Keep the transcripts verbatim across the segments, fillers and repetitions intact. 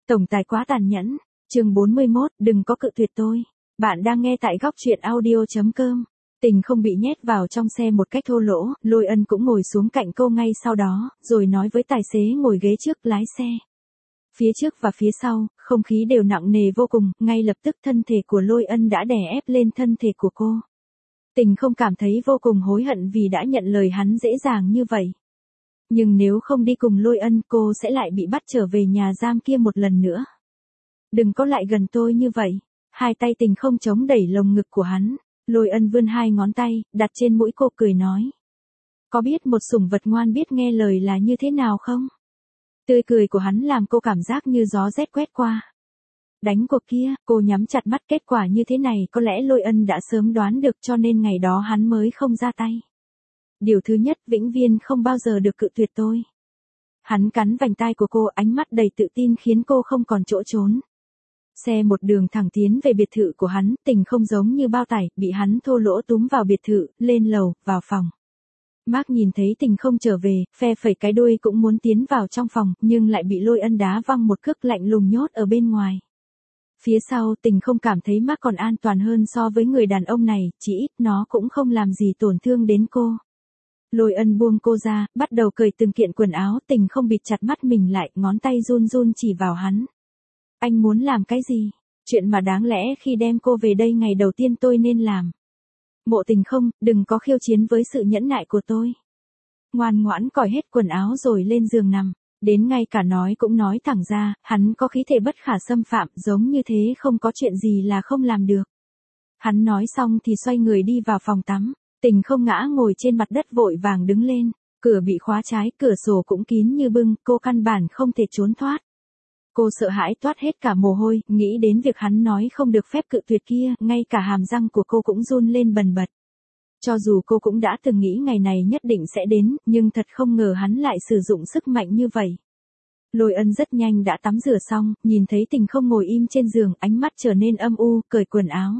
Tổng tài quá tàn nhẫn. Chương bốn mươi mốt, đừng có cự tuyệt tôi. Bạn đang nghe tại góc truyện audio chấm com. Tình không bị nhét vào trong xe một cách thô lỗ, Lôi Ân cũng ngồi xuống cạnh cô ngay sau đó, rồi nói với tài xế ngồi ghế trước lái xe. Phía trước và phía sau, không khí đều nặng nề vô cùng, ngay lập tức thân thể của Lôi Ân đã đè ép lên thân thể của cô. Tình không cảm thấy vô cùng hối hận vì đã nhận lời hắn dễ dàng như vậy. Nhưng nếu không đi cùng Lôi Ân, cô sẽ lại bị bắt trở về nhà giam kia một lần nữa. Đừng có lại gần tôi như vậy. Hai tay Tình không chống đẩy lồng ngực của hắn. Lôi Ân vươn hai ngón tay, đặt trên mũi cô cười nói. Có biết một sủng vật ngoan biết nghe lời là như thế nào không? Tươi cười của hắn làm cô cảm giác như gió rét quét qua. Đánh cuộc kia, cô nhắm chặt mắt, kết quả như thế này có lẽ Lôi Ân đã sớm đoán được, cho nên ngày đó hắn mới không ra tay. Điều thứ nhất, vĩnh viên không bao giờ được cự tuyệt tôi. Hắn cắn vành tai của cô, ánh mắt đầy tự tin khiến cô không còn chỗ trốn. Xe một đường thẳng tiến về biệt thự của hắn, Tình không giống như bao tải, bị hắn thô lỗ túm vào biệt thự, lên lầu, vào phòng. Mark nhìn thấy Tình không trở về, phe phẩy cái đuôi cũng muốn tiến vào trong phòng, nhưng lại bị Lôi Ân đá văng một cước lạnh lùng nhốt ở bên ngoài. Phía sau, Tình không cảm thấy Mark còn an toàn hơn so với người đàn ông này, chỉ ít nó cũng không làm gì tổn thương đến cô. Lôi Ân buông cô ra, bắt đầu cởi từng kiện quần áo, Tình không bịt chặt mắt mình lại, ngón tay run run chỉ vào hắn. Anh muốn làm cái gì? Chuyện mà đáng lẽ khi đem cô về đây ngày đầu tiên tôi nên làm. Mộ Tình không, đừng có khiêu chiến với sự nhẫn nại của tôi. Ngoan ngoãn cởi hết quần áo rồi lên giường nằm. Đến ngay cả nói cũng nói thẳng ra, hắn có khí thể bất khả xâm phạm, giống như thế không có chuyện gì là không làm được. Hắn nói xong thì xoay người đi vào phòng tắm. Tình không ngã ngồi trên mặt đất vội vàng đứng lên. Cửa bị khóa trái, cửa sổ cũng kín như bưng, cô căn bản không thể trốn thoát. Cô sợ hãi toát hết cả mồ hôi, nghĩ đến việc hắn nói không được phép cự tuyệt kia, ngay cả hàm răng của cô cũng run lên bần bật. Cho dù cô cũng đã từng nghĩ ngày này nhất định sẽ đến, nhưng thật không ngờ hắn lại sử dụng sức mạnh như vậy. Lôi Ân rất nhanh đã tắm rửa xong, nhìn thấy Tình không ngồi im trên giường, ánh mắt trở nên âm u, cởi quần áo.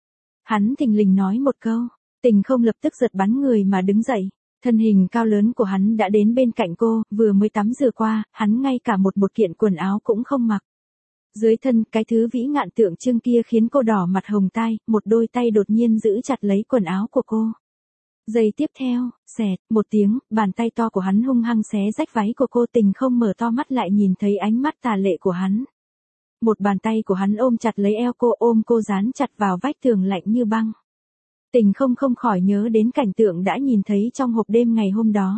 Hắn thình lình nói một câu, Tình không lập tức giật bắn người mà đứng dậy. Thân hình cao lớn của hắn đã đến bên cạnh cô, vừa mới tắm rửa qua, hắn ngay cả một một kiện quần áo cũng không mặc. Dưới thân, cái thứ vĩ ngạn tượng trưng kia khiến cô đỏ mặt hồng tai, một đôi tay đột nhiên giữ chặt lấy quần áo của cô. Giây tiếp theo, xẹt, một tiếng, bàn tay to của hắn hung hăng xé rách váy của cô. Tình không mở to mắt lại nhìn thấy ánh mắt tà lệ của hắn. Một bàn tay của hắn ôm chặt lấy eo cô, ôm cô dán chặt vào vách tường lạnh như băng. Tình không không khỏi nhớ đến cảnh tượng đã nhìn thấy trong hộp đêm ngày hôm đó.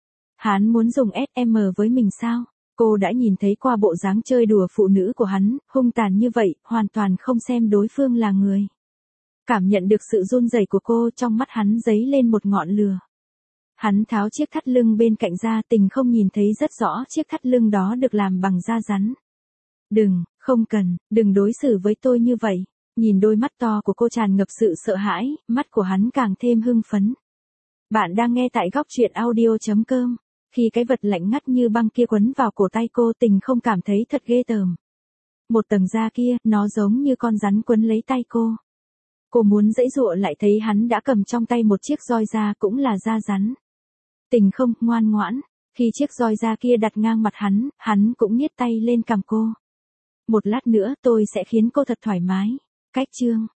Hắn muốn dùng ét em với mình sao? Cô đã nhìn thấy qua bộ dáng chơi đùa phụ nữ của hắn, hung tàn như vậy, hoàn toàn không xem đối phương là người. Cảm nhận được sự run rẩy của cô, trong mắt hắn dấy lên một ngọn lửa. Hắn tháo chiếc thắt lưng bên cạnh ra, Tình không nhìn thấy rất rõ chiếc thắt lưng đó được làm bằng da rắn. Đừng, không cần, đừng đối xử với tôi như vậy. Nhìn đôi mắt to của cô tràn ngập sự sợ hãi, mắt của hắn càng thêm hưng phấn. Bạn đang nghe tại góc truyện audio chấm com. Khi cái vật lạnh ngắt như băng kia quấn vào cổ tay cô, Tình không cảm thấy thật ghê tởm. Một tầng da kia, nó giống như con rắn quấn lấy tay cô. Cô muốn giãy giụa lại thấy hắn đã cầm trong tay một chiếc roi da cũng là da rắn. Tình không, ngoan ngoãn. Khi chiếc roi da kia đặt ngang mặt hắn, hắn cũng niết tay lên cằm cô. Một lát nữa tôi sẽ khiến cô thật thoải mái. Cách chương.